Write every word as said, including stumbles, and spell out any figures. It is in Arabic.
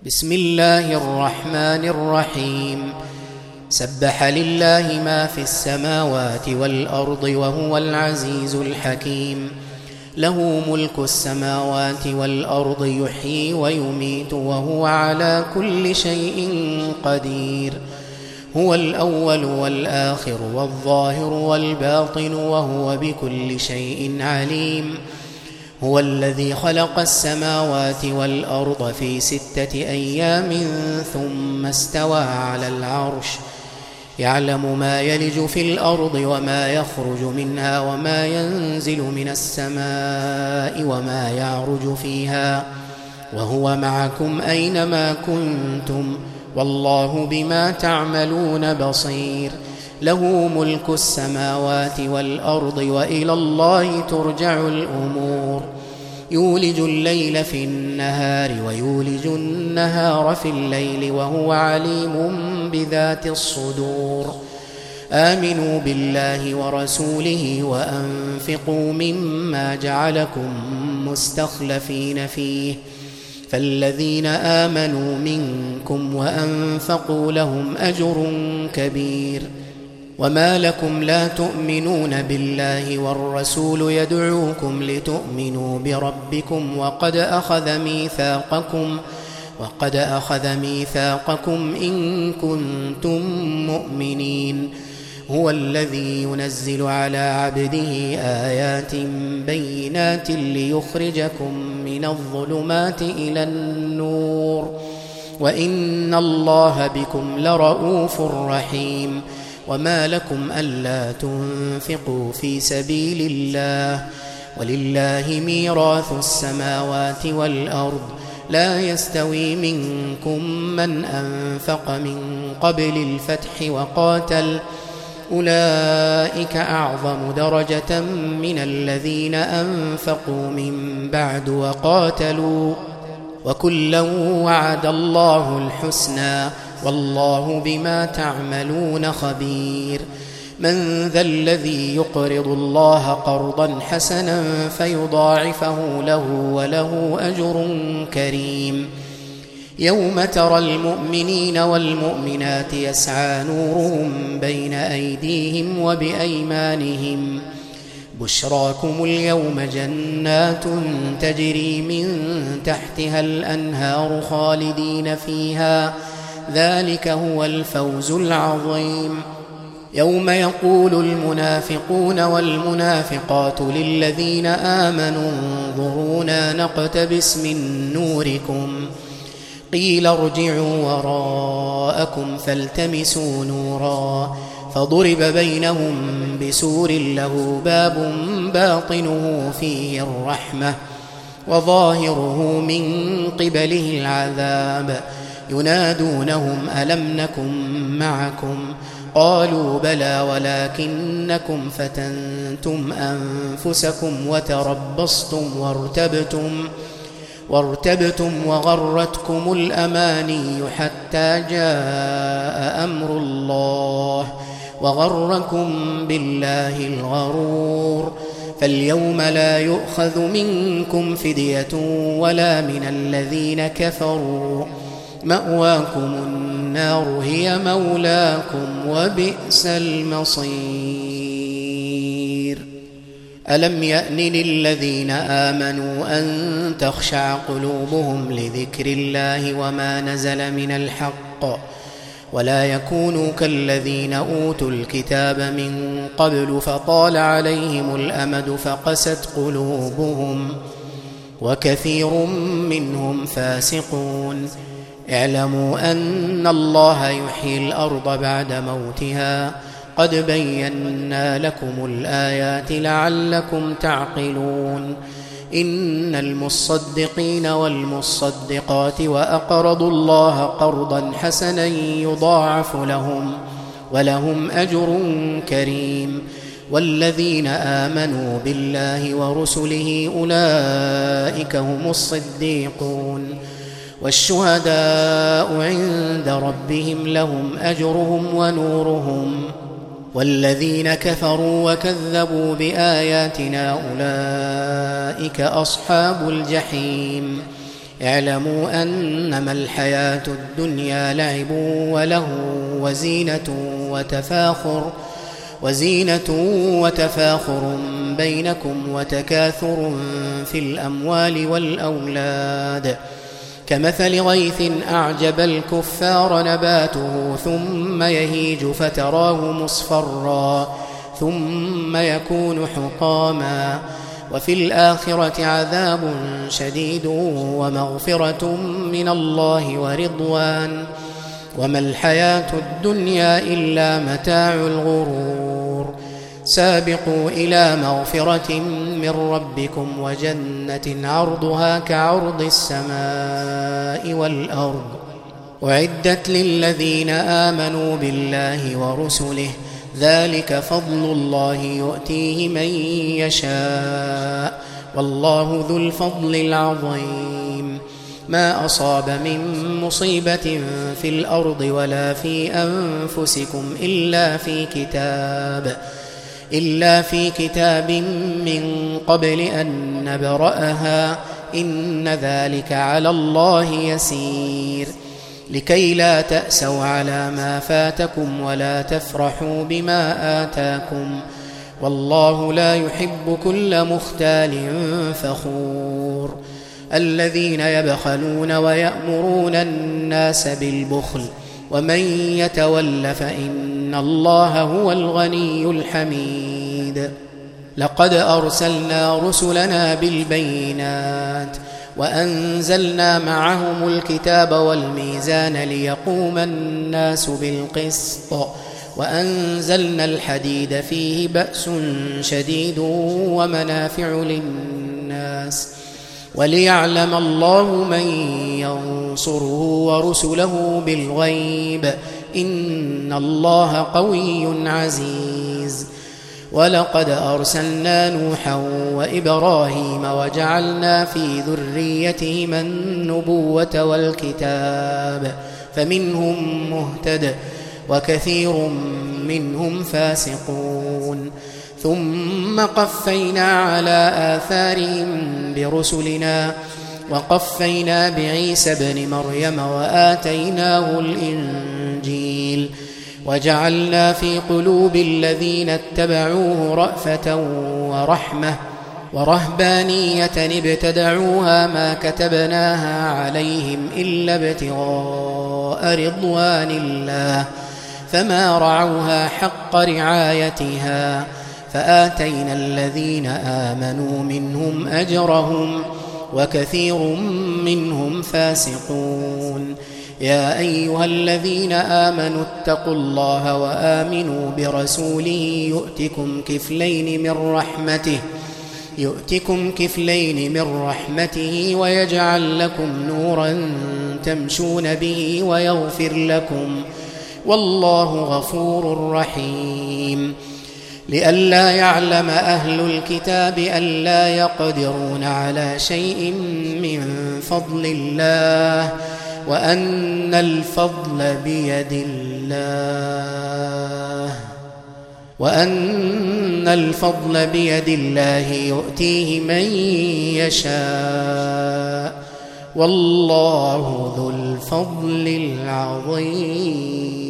بسم الله الرحمن الرحيم. سبح لله ما في السماوات والأرض وهو العزيز الحكيم. له ملك السماوات والأرض يحيي ويميت وهو على كل شيء قدير. هو الأول والآخر والظاهر والباطن وهو بكل شيء عليم. هو الذي خلق السماوات والأرض في ستة أيام ثم استوى على العرش، يعلم ما يلج في الأرض وما يخرج منها وما ينزل من السماء وما يعرج فيها، وهو معكم أينما كنتم والله بما تعملون بصير. له ملك السماوات والأرض وإلى الله ترجع الأمور. يولج الليل في النهار ويولج النهار في الليل وهو عليم بذات الصدور. آمنوا بالله ورسوله وأنفقوا مما جعلكم مستخلفين فيه، فالذين آمنوا منكم وأنفقوا لهم أجر كبير. وما لكم لا تؤمنون بالله والرسول يدعوكم لتؤمنوا بربكم وقد أخذ ميثاقكم وقد أخذ ميثاقكم إن كنتم مؤمنين. هو الذي ينزل على عبده آيات بينات ليخرجكم من الظلمات إلى النور، وإن الله بكم لرؤوف رحيم. وما لكم ألا تنفقوا في سبيل الله ولله ميراث السماوات والأرض. لا يستوي منكم من أنفق من قبل الفتح وقاتل، أولئك أعظم درجة من الذين أنفقوا من بعد وقاتلوا، وكلا وعد الله الحسنى والله بما تعملون خبير. من ذا الذي يقرض الله قرضا حسنا فيضاعفه له وله أجر كريم. يوم ترى المؤمنين والمؤمنات يسعى نورهم بين أيديهم وبأيمانهم، بشراكم اليوم جنات تجري من تحتها الأنهار خالدين فيها، ذلك هو الفوز العظيم. يوم يقول المنافقون والمنافقات للذين آمنوا انظرونا نقتبس من نوركم، قيل ارجعوا وراءكم فالتمسوا نورا، فضرب بينهم بسور له باب باطنه فيه الرحمة وظاهره من قبله العذاب. ينادونهم ألم نكن معكم؟ قالوا بلى ولكنكم فتنتم أنفسكم وتربصتم وارتبتم وارتبتم وغرتكم الأماني حتى جاء أمر الله وغركم بالله الغرور. فاليوم لا يؤخذ منكم فدية ولا من الذين كفروا، مأواكم النار هي مولاكم وبئس المصير. ألم يأن للذين آمنوا أن تخشع قلوبهم لذكر الله وما نزل من الحق، ولا يكونوا كالذين أوتوا الكتاب من قبل فطال عليهم الأمد فقست قلوبهم وكثير منهم فاسقون. اعلموا أن الله يحيي الأرض بعد موتها، قد بينا لكم الآيات لعلكم تعقلون. إن المصدقين والمصدقات وأقرضوا الله قرضا حسنا يضاعف لهم ولهم أجر كريم. والذين آمنوا بالله ورسله أولئك هم الصديقون والشهداء عند ربهم لهم أجرهم ونورهم. والذين كفروا وكذبوا بآياتنا أولئك أصحاب الجحيم. اعلموا أنما الحياة الدنيا لعب وله وزينة وتفاخر وزينة وتفاخر بينكم وتكاثر في الأموال والأولاد كمثل غيث أعجب الكفار نباته ثم يهيج فتراه مصفرا ثم يكون حطاما وفي الآخرة عذاب شديد ومغفرة من الله ورضوان وما الحياة الدنيا إلا متاع الغرور سابقوا إلى مغفرة من ربكم وجنة عرضها كعرض السماء والأرض أعدت للذين آمنوا بالله ورسله ذلك فضل الله يؤتيه من يشاء والله ذو الفضل العظيم ما أصاب من مصيبة في الأرض ولا في أنفسكم إلا في كتاب إلا في كتاب من قبل أن نبرأها إن ذلك على الله يسير لكي لا تأسوا على ما فاتكم ولا تفرحوا بما آتاكم والله لا يحب كل مختال فخور الذين يبخلون ويأمرون الناس بالبخل ومن يتول فإن الله هو الغني الحميد لقد أرسلنا رسلنا بالبينات وأنزلنا معهم الكتاب والميزان ليقوم الناس بالقسط وأنزلنا الحديد فيه بأس شديد ومنافع للناس وليعلم الله من ينصره ورسله بالغيب إن الله قوي عزيز ولقد أرسلنا نوحا وإبراهيم وجعلنا في ذريتهما النبوة والكتاب فمنهم مهتد وكثير منهم فاسقون ثم قفينا على آثارهم برسلنا وقفينا بعيسى ابن مريم وآتيناه الإنجيل وجعلنا في قلوب الذين اتبعوه رأفة ورحمة ورهبانية ابتدعوها ما كتبناها عليهم إلا ابتغاء رضوان الله فما رعوها حق رعايتها فآتينا الذين آمنوا منهم أجرهم وكثير منهم فاسقون يا أيها الذين آمنوا اتقوا الله وآمنوا برسوله يؤتكم كفلين من رحمته يؤتكم كفلين من رحمته ويجعل لكم نورا تمشون به ويغفر لكم والله غفور رحيم لئلا يعلم أهل الكتاب ألا يقدرون على شيء من فضل الله وأن الفضل بيد الله وأن الفضل بيد الله يؤتيه من يشاء والله ذو الفضل العظيم.